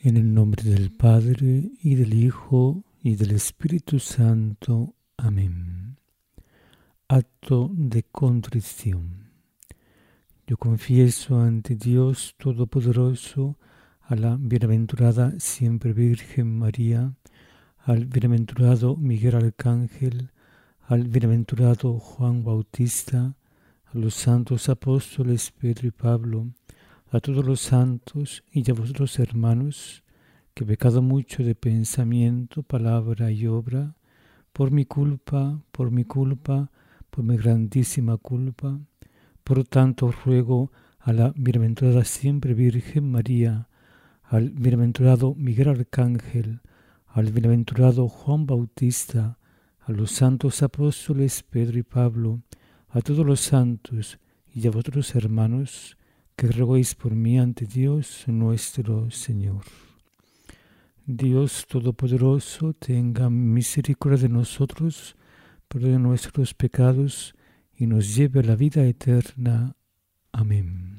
En el nombre del Padre, y del Hijo, y del Espíritu Santo. Amén. Acto de contrición. Yo confieso ante Dios Todopoderoso, a la bienaventurada siempre Virgen María, al bienaventurado Miguel Arcángel, al bienaventurado Juan Bautista, a los santos apóstoles Pedro y Pablo, a todos los santos y a vosotros hermanos, que he pecado mucho de pensamiento, palabra y obra, por mi culpa, por mi grandísima culpa. Por tanto ruego a la bienaventurada siempre Virgen María, al bienaventurado Miguel Arcángel, al bienaventurado Juan Bautista, a los santos apóstoles Pedro y Pablo, a todos los santos y a vosotros hermanos, que roguéis por mí ante Dios nuestro Señor. Dios Todopoderoso, tenga misericordia de nosotros, perdone nuestros pecados y nos lleve a la vida eterna. Amén.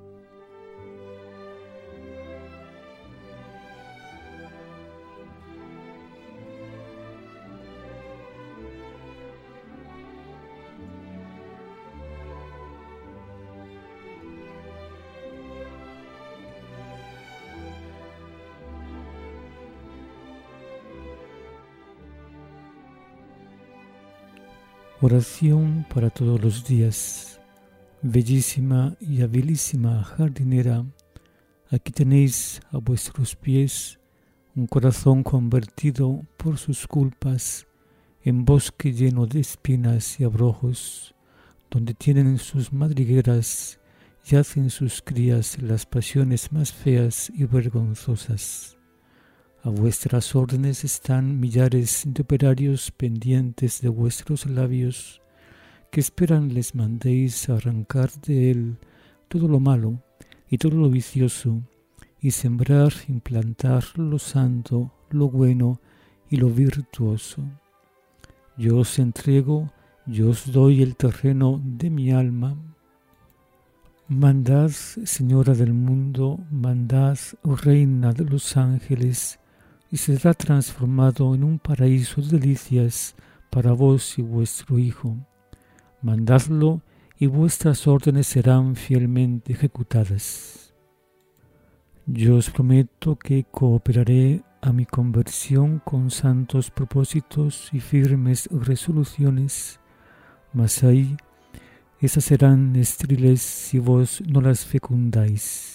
Oración para todos los días. Bellísima y habilísima jardinera, aquí tenéis a vuestros pies un corazón convertido por sus culpas en bosque lleno de espinas y abrojos, donde tienen sus madrigueras y hacen sus crías las pasiones más feas y vergonzosas. A vuestras órdenes están millares de operarios pendientes de vuestros labios, que esperan les mandéis arrancar de él todo lo malo y todo lo vicioso, y sembrar, implantar lo santo, lo bueno y lo virtuoso. Yo os entrego, yo os doy el terreno de mi alma. Mandad, Señora del mundo, mandad, Reina de los ángeles, y será transformado en un paraíso de delicias para vos y vuestro Hijo. Mandadlo, y vuestras órdenes serán fielmente ejecutadas. Yo os prometo que cooperaré a mi conversión con santos propósitos y firmes resoluciones, mas ahí esas serán estériles si vos no las fecundáis.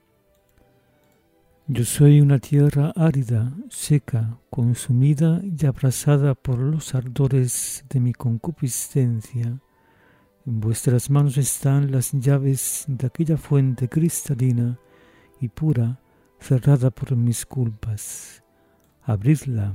Yo soy una tierra árida, seca, consumida y abrasada por los ardores de mi concupiscencia. En vuestras manos están las llaves de aquella fuente cristalina y pura, cerrada por mis culpas. Abridla.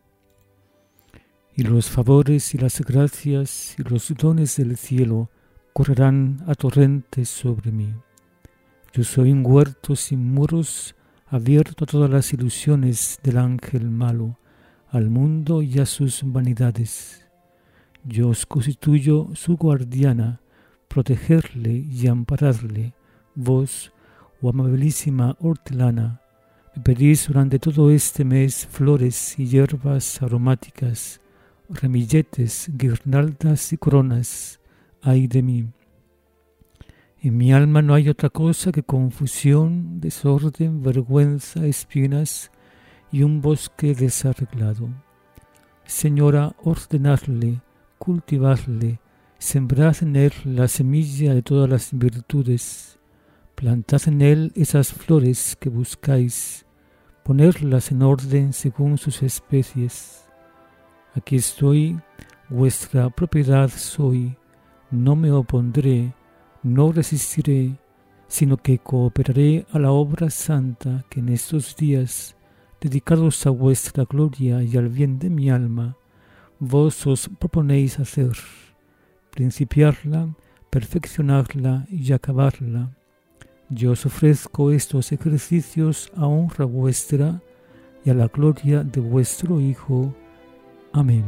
Y los favores y las gracias y los dones del cielo correrán a torrentes sobre mí. Yo soy un huerto sin muros, abierto a todas las ilusiones del ángel malo, al mundo y a sus vanidades. Yo os constituyo su guardiana, protegerle y ampararle. Vos, oh amabilísima hortelana, me pedís durante todo este mes flores y hierbas aromáticas, ramilletes, guirnaldas y coronas. Ay de mí. En mi alma no hay otra cosa que confusión, desorden, vergüenza, espinas y un bosque desarreglado. Señora, ordenadle, cultivadle, sembrad en él la semilla de todas las virtudes, plantad en él esas flores que buscáis, ponedlas en orden según sus especies. Aquí estoy, vuestra propiedad soy, no me opondré, no resistiré, sino que cooperaré a la obra santa que en estos días, dedicados a vuestra gloria y al bien de mi alma, vos os proponéis hacer, principiarla, perfeccionarla y acabarla. Yo os ofrezco estos ejercicios a honra vuestra y a la gloria de vuestro Hijo. Amén.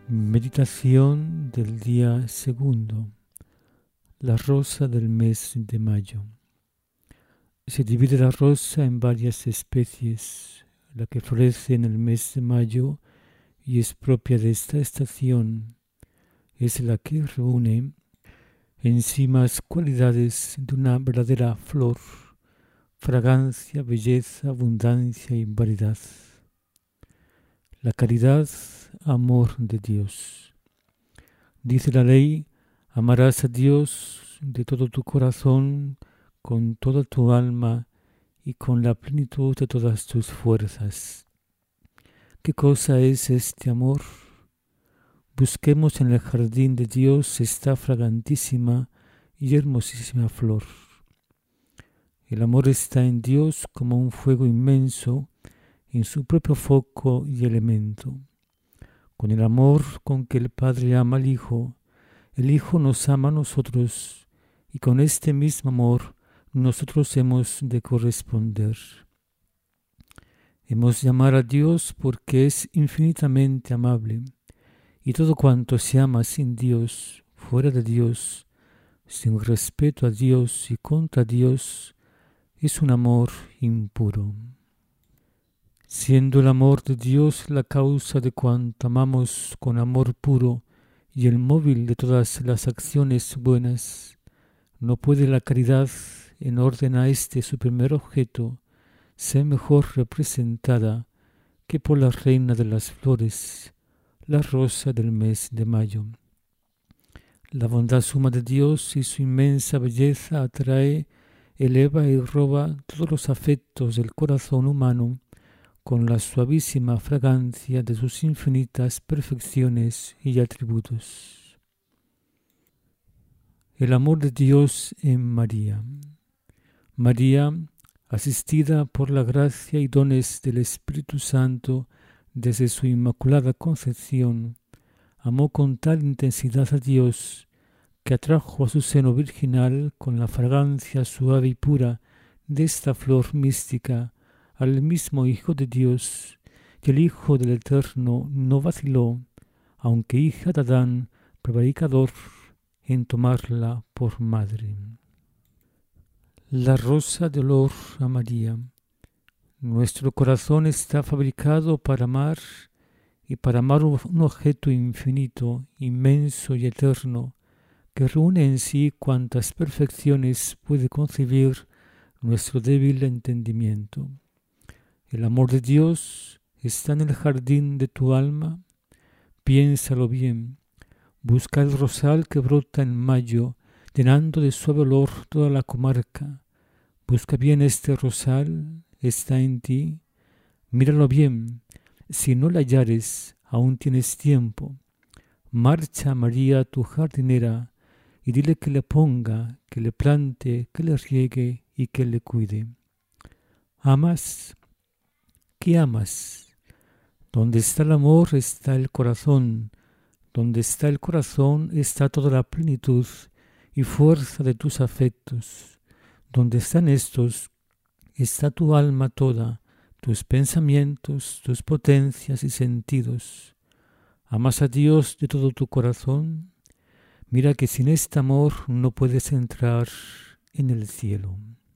Meditación del día segundo. La rosa del mes de mayo. Se divide la rosa en varias especies. La que florece en el mes de mayo y es propia de esta estación es la que reúne en sí más cualidades de una verdadera flor: fragancia, belleza, abundancia y variedad. La caridad, amor de Dios. Dice la ley: amarás a Dios de todo tu corazón, con toda tu alma y con la plenitud de todas tus fuerzas. ¿Qué cosa es este amor? Busquemos en el jardín de Dios esta fragantísima y hermosísima flor. El amor está en Dios como un fuego inmenso en su propio foco y elemento. Con el amor con que el Padre ama al Hijo, el Hijo nos ama a nosotros, y con este mismo amor nosotros hemos de corresponder. Hemos de amar a Dios porque es infinitamente amable, y todo cuanto se ama sin Dios, fuera de Dios, sin respeto a Dios y contra Dios, es un amor impuro. Siendo el amor de Dios la causa de cuanto amamos con amor puro y el móvil de todas las acciones buenas, no puede la caridad, en orden a este su primer objeto, ser mejor representada que por la reina de las flores, la rosa del mes de mayo. La bondad suma de Dios y su inmensa belleza atrae, eleva y roba todos los afectos del corazón humano con la suavísima fragancia de sus infinitas perfecciones y atributos. El amor de Dios en María. María, asistida por la gracia y dones del Espíritu Santo desde su inmaculada concepción, amó con tal intensidad a Dios que atrajo a su seno virginal con la fragancia suave y pura de esta flor mística al mismo Hijo de Dios, y el Hijo del Eterno no vaciló, aunque hija de Adán prevaricador, en tomarla por madre. La rosa de olor a María. Nuestro corazón está fabricado para amar, y para amar un objeto infinito, inmenso y eterno, que reúne en sí cuantas perfecciones puede concebir nuestro débil entendimiento. El amor de Dios está en el jardín de tu alma. Piénsalo bien. Busca el rosal que brota en mayo, llenando de suave olor toda la comarca. Busca bien este rosal, está en ti. Míralo bien. Si no la hallares, aún tienes tiempo. Marcha, María, tu jardinera, y dile que le ponga, que le plante, que le riegue y que le cuide. ¿Amas? ¿Qué amas? Donde está el amor está el corazón. Donde está el corazón está toda la plenitud y fuerza de tus afectos. Donde están estos está tu alma toda, tus pensamientos, tus potencias y sentidos. ¿Amas a Dios de todo tu corazón? Mira que sin este amor no puedes entrar en el cielo.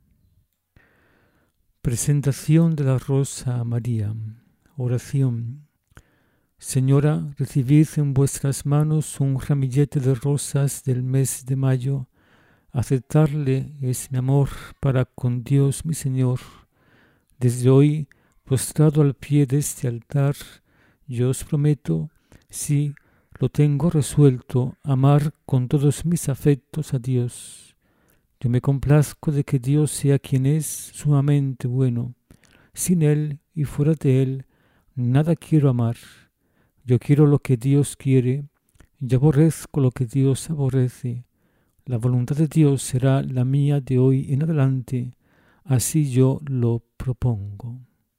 Presentación de la rosa a María. Oración. Señora, recibid en vuestras manos un ramillete de rosas del mes de mayo. Aceptarle es mi amor para con Dios mi Señor. Desde hoy, postrado al pie de este altar, yo os prometo, sí, lo tengo resuelto, amar con todos mis afectos a Dios. Yo me complazco de que Dios sea quien es, sumamente bueno. Sin Él y fuera de Él, nada quiero amar. Yo quiero lo que Dios quiere, y aborrezco lo que Dios aborrece. La voluntad de Dios será la mía de hoy en adelante, así yo lo propongo.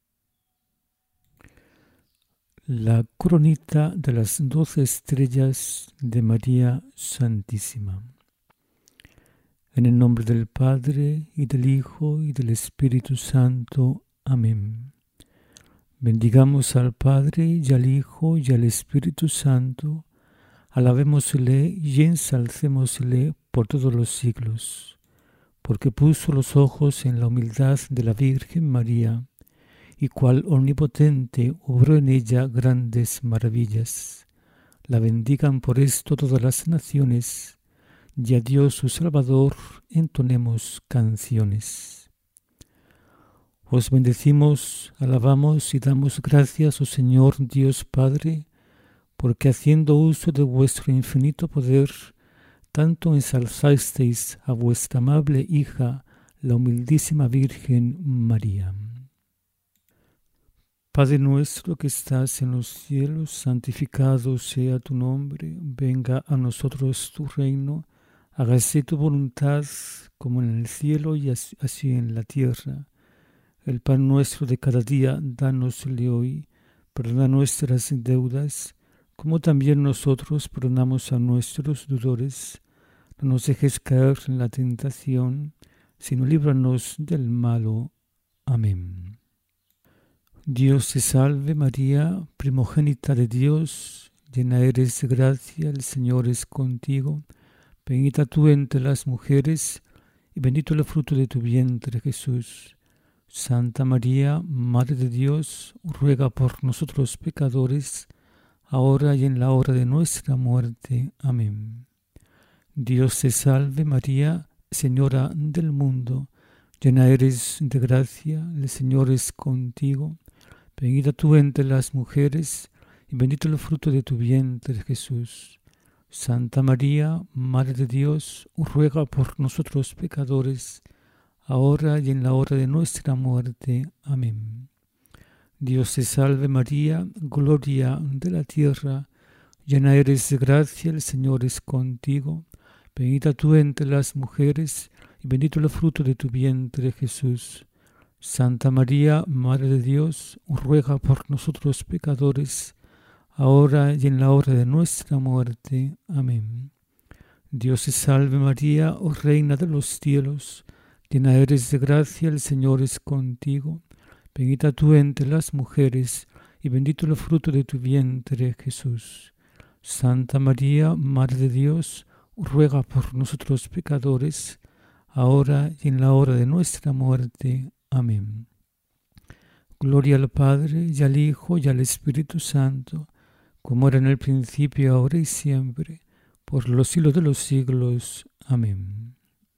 La coronita de las 12 estrellas de María Santísima. En el nombre del Padre, y del Hijo, y del Espíritu Santo. Amén. Bendigamos al Padre, y al Hijo, y al Espíritu Santo. Alabémosle y ensalcémosle por todos los siglos, porque puso los ojos en la humildad de la Virgen María, y cual omnipotente obró en ella grandes maravillas. La bendigan por esto todas las naciones, y a Dios su Salvador entonemos canciones. Os bendecimos, alabamos y damos gracias, oh Señor Dios Padre, porque haciendo uso de vuestro infinito poder, tanto ensalzasteis a vuestra amable hija, la humildísima Virgen María. Padre nuestro que estás en los cielos, santificado sea tu nombre, venga a nosotros tu reino, hágase tu voluntad como en el cielo y así en la tierra. El pan nuestro de cada día, dánosle hoy, perdona nuestras deudas, como también nosotros perdonamos a nuestros deudores. No nos dejes caer en la tentación, sino líbranos del malo. Amén. Dios te salve María, primogénita de Dios, llena eres de gracia, el Señor es contigo. Bendita tú entre las mujeres, y bendito el fruto de tu vientre, Jesús. Santa María, Madre de Dios, ruega por nosotros pecadores, ahora y en la hora de nuestra muerte. Amén. Dios te salve María, Señora del mundo, llena eres de gracia, el Señor es contigo. Bendita tú entre las mujeres, y bendito el fruto de tu vientre, Jesús. Santa María, Madre de Dios, ruega por nosotros pecadores, ahora y en la hora de nuestra muerte. Amén. Dios te salve María, gloria de la tierra, llena eres de gracia, el Señor es contigo. Bendita tú entre las mujeres, y bendito el fruto de tu vientre, Jesús. Santa María, Madre de Dios, ruega por nosotros pecadores, ahora y en la hora de nuestra muerte. Amén. Dios te salve María, oh Reina de los cielos, llena eres de gracia, el Señor es contigo. Bendita tú entre las mujeres, y bendito el fruto de tu vientre, Jesús. Santa María, Madre de Dios, ruega por nosotros pecadores, ahora y en la hora de nuestra muerte. Amén. Gloria al Padre, y al Hijo, y al Espíritu Santo, como era en el principio, ahora y siempre, por los siglos de los siglos. Amén.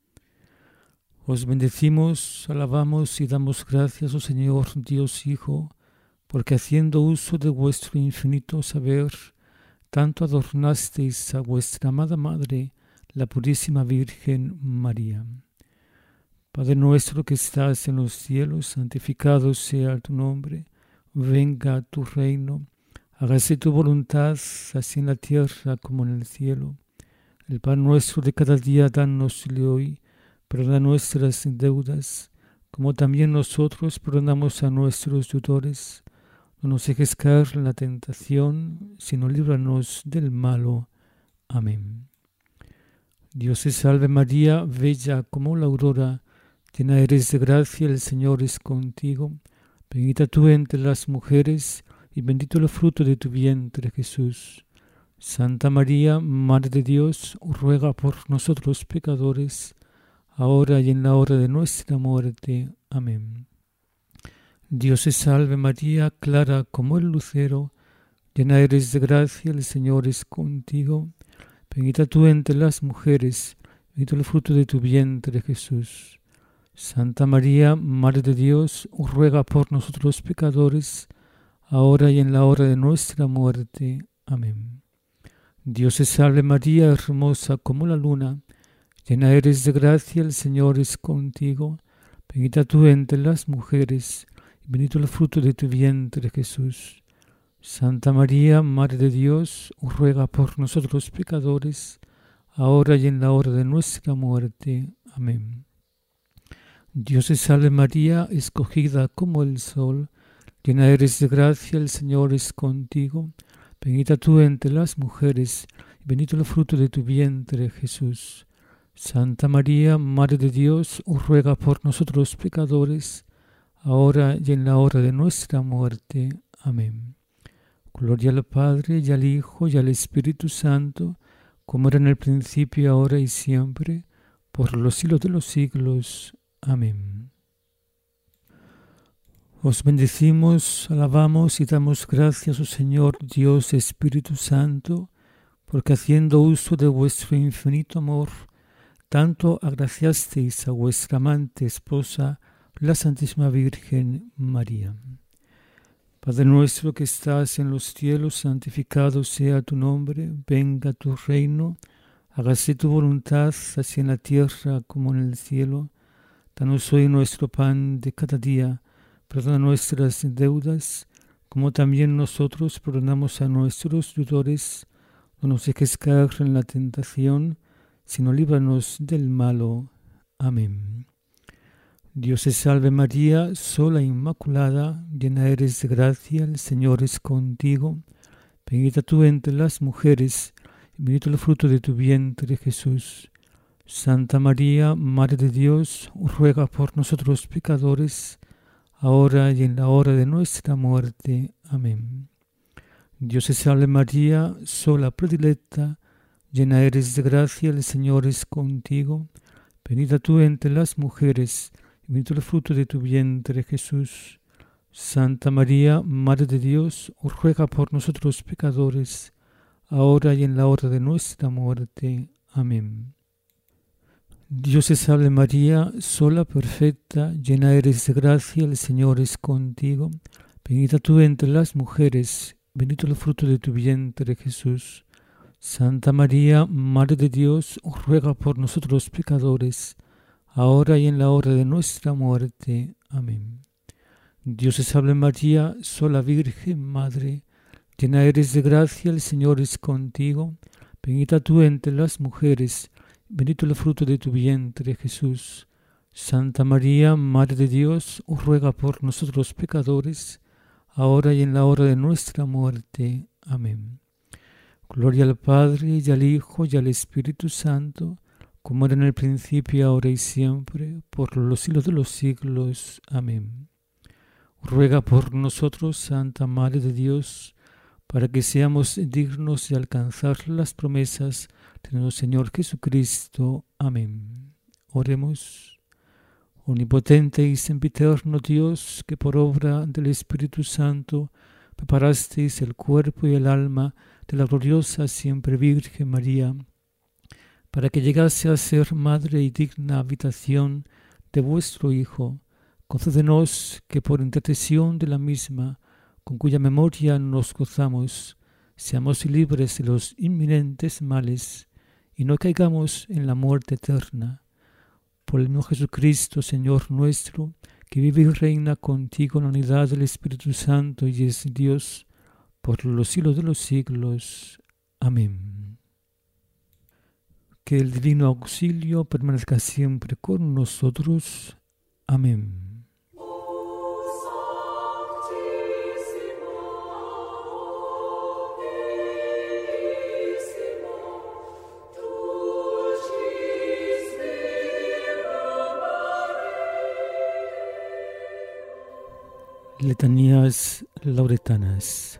Os bendecimos, alabamos y damos gracias, oh Señor Dios Hijo, porque haciendo uso de vuestro infinito saber, tanto adornasteis a vuestra amada Madre, la purísima Virgen María. Padre nuestro que estás en los cielos, santificado sea tu nombre, venga tu reino, hágase tu voluntad, así en la tierra como en el cielo. El pan nuestro de cada día, dánosle hoy. Perdona nuestras deudas, como también nosotros perdonamos a nuestros deudores. No nos dejes caer en la tentación, sino líbranos del malo. Amén. Dios te salve María, bella como la aurora, llena eres de gracia, el Señor es contigo. Bendita tú entre las mujeres, y bendito el fruto de tu vientre, Jesús. Santa María, Madre de Dios, ruega por nosotros pecadores, ahora y en la hora de nuestra muerte. Amén. Dios te salve María, clara como el lucero, llena eres de gracia, el Señor es contigo. Bendita tú entre las mujeres, bendito el fruto de tu vientre, Jesús. Santa María, Madre de Dios, ruega por nosotros pecadores, ahora y en la hora de nuestra muerte. Amén. Dios te salve María, hermosa como la luna, llena eres de gracia, el Señor es contigo. Bendita tú entre las mujeres, y bendito el fruto de tu vientre, Jesús. Santa María, Madre de Dios, ruega por nosotros pecadores, ahora y en la hora de nuestra muerte. Amén. Dios te salve María, escogida como el sol, llena eres de gracia, el Señor es contigo. Bendita tú entre las mujeres, y bendito el fruto de tu vientre, Jesús. Santa María, Madre de Dios, ruega por nosotros pecadores, ahora y en la hora de nuestra muerte. Amén. Gloria al Padre, y al Hijo, y al Espíritu Santo, como era en el principio, ahora y siempre, por los siglos de los siglos. Amén. Os bendecimos, alabamos y damos gracias, oh Señor Dios Espíritu Santo, porque haciendo uso de vuestro infinito amor, tanto agraciasteis a vuestra amante esposa, la Santísima Virgen María. Padre nuestro que estás en los cielos, santificado sea tu nombre, venga tu reino, hágase tu voluntad, así en la tierra como en el cielo. Danos hoy nuestro pan de cada día, perdona nuestras deudas, como también nosotros perdonamos a nuestros deudores. No nos dejes caer en la tentación, sino líbranos del malo. Amén. Dios te salve María, sola e inmaculada, llena eres de gracia, el Señor es contigo. Bendita tú entre las mujeres, y bendito el fruto de tu vientre, Jesús. Santa María, Madre de Dios, ruega por nosotros pecadores, ahora y en la hora de nuestra muerte. Amén. Dios te salve María, sola predilecta, llena eres de gracia, el Señor es contigo. Bendita tú entre las mujeres, y bendito el fruto de tu vientre, Jesús. Santa María, Madre de Dios, ruega por nosotros pecadores, ahora y en la hora de nuestra muerte. Amén. Dios te salve María, sola perfecta, llena eres de gracia, el Señor es contigo. Bendita tú entre las mujeres, bendito el fruto de tu vientre, Jesús. Santa María, Madre de Dios, ruega por nosotros pecadores, ahora y en la hora de nuestra muerte. Amén. Dios te salve María, sola Virgen Madre, llena eres de gracia, el Señor es contigo. Bendita tú entre las mujeres, bendito el fruto de tu vientre, Jesús. Santa María, Madre de Dios, ruega por nosotros pecadores, ahora y en la hora de nuestra muerte. Amén. Gloria al Padre, y al Hijo, y al Espíritu Santo, como era en el principio, ahora y siempre, por los siglos de los siglos. Amén. Ruega por nosotros, Santa Madre de Dios, para que seamos dignos de alcanzar las promesas de nuestro Señor Jesucristo. Amén. Oremos. Omnipotente y sempiterno Dios, que por obra del Espíritu Santo preparasteis el cuerpo y el alma de la gloriosa siempre Virgen María, para que llegase a ser madre y digna habitación de vuestro Hijo, concédenos que por intercesión de la misma, con cuya memoria nos gozamos, seamos libres de los inminentes males y no caigamos en la muerte eterna. Por el mismo Jesucristo, Señor nuestro, que vive y reina contigo en la unidad del Espíritu Santo y es Dios, por los siglos de los siglos. Amén. Que el divino auxilio permanezca siempre con nosotros. Amén. Letanías lauretanas.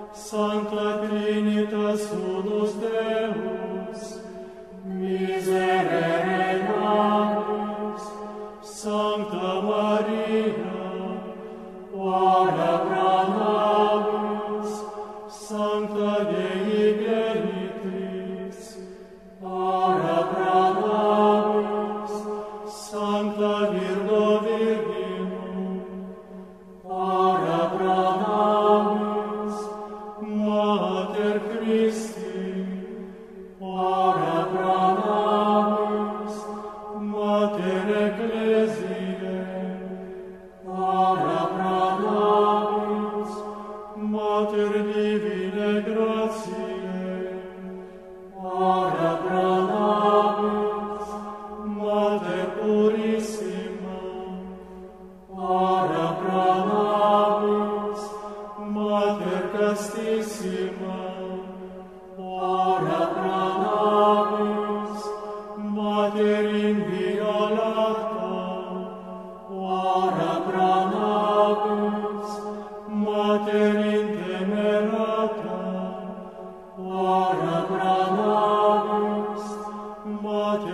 Sancta Trinitas unus Deus, miserere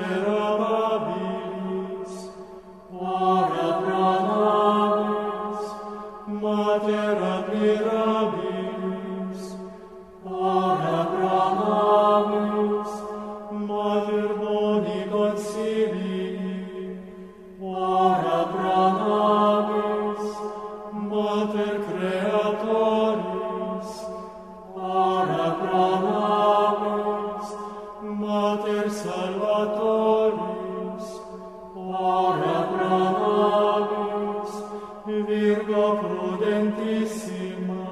Mater amabilis, ora pro nobis. Mater admirabilis, ora pro nobis. Mater boni consilii, ora pro nobis. Mater creatoris, ora pro nobis. Mater salvatoris, ora pro nobis. Virgo prudentissima,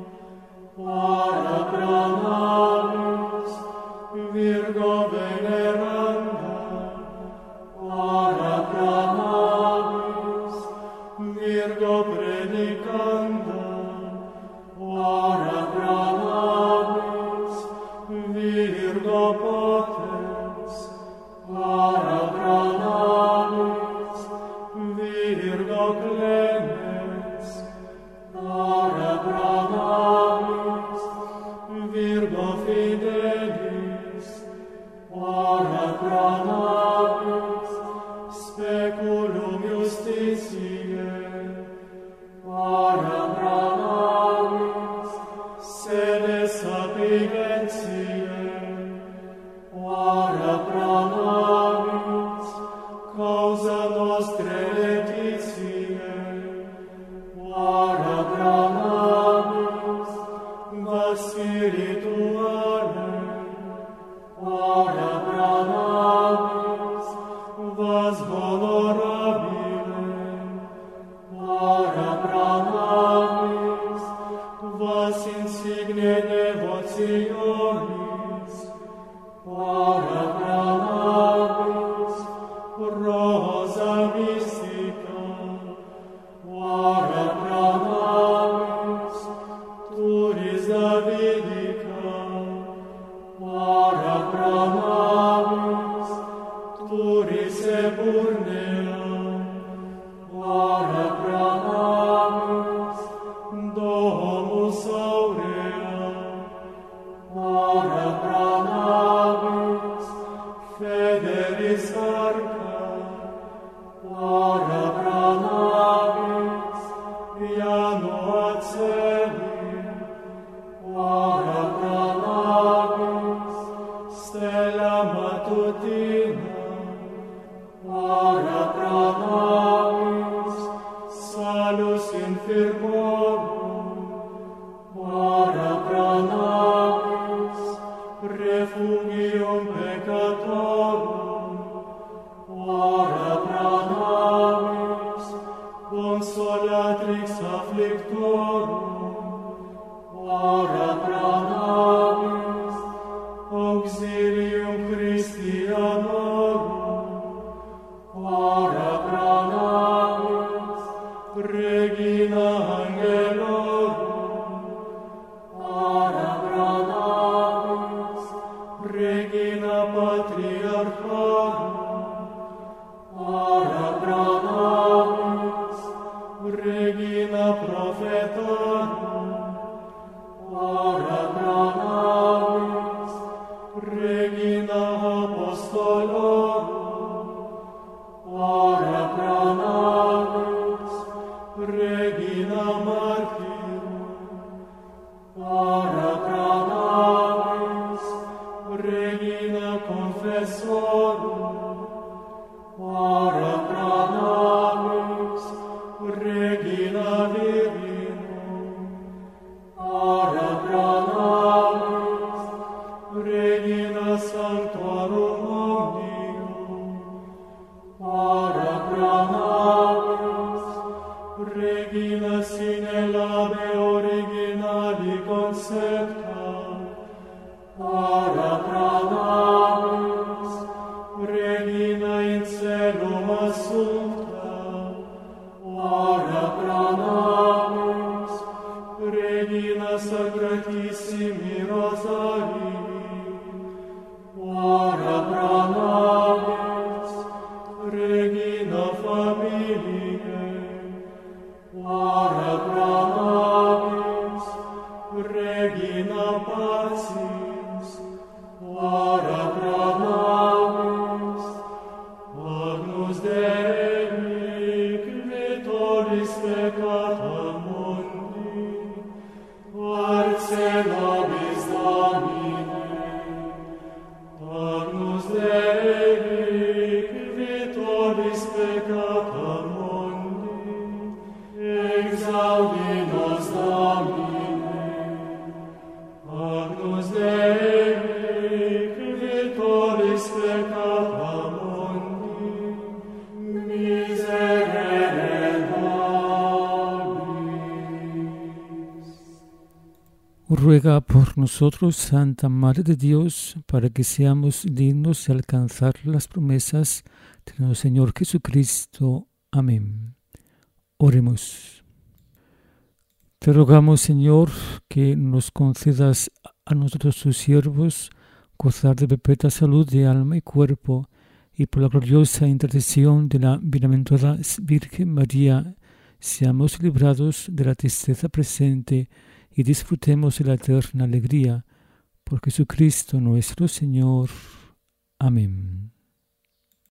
ora pro nobis. Virgo veneranda, ora pro nobis. Virgo predicanda, ora pro nobis. Virgo potens, ora pro nobis. Virgo clemens, ora pro nobis. Virgo fidelis, ora pro nobis. Speculum justitiae, ora pro nobis. Sede sapientiae, ora pro nobis. Causa nostre letitiae, ora pro nobis. Vas spirituale, ora pro nobis. Vas honorabile, ora pro nobis. Vas insigne devotionis, ora pro nobis. Rosa mystica, ora pro nobis. Turis Davidica, ora pro nobis. Turis Eburnea, ora pro nobis. Domus Aurea, ora pro nobis. Federis Arca, ora pro nobis. Janua Celi, ora pro nobis. Stella matutina, ora pro nobis. Salus infirmorum, ora pro nobis. Refugium peccatorum, ora pro nobis. Consolatrix afflictorum, ora pro nobis. Auxilium Christianorum, ora pro nobis. Regina Angelorum, ora pro nobis. Regina Patriarcharum, ora pro nobis. Regina Prophetarum, ora pro nobis. Regina Apostolorum, ora pro nobis. Regina Martyrum, ora pro nobis. Regina Confessorum, ora pro nobis. Regina Virinum, ora pro nobis. Regina Sanctorum Omnium, ora Ruega por nosotros, Santa Madre de Dios, para que seamos dignos de alcanzar las promesas de nuestro Señor Jesucristo. Amén. Oremos. Te rogamos, Señor, que nos concedas a nosotros tus siervos gozar de perpetua salud de alma y cuerpo, y por la gloriosa intercesión de la bienaventurada Virgen María, seamos librados de la tristeza presente y disfrutemos de la eterna alegría. Por Jesucristo nuestro Señor. Amén.